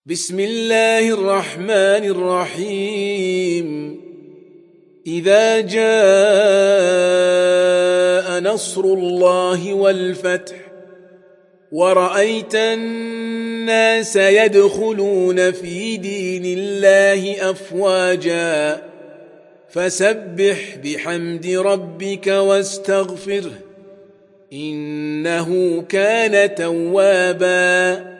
بسم الله الرحمن الرحيم إذا جاء نصر الله والفتح ورأيت الناس يدخلون في دين الله أفواجا فسبح بحمد ربك واستغفره إنه كان توابا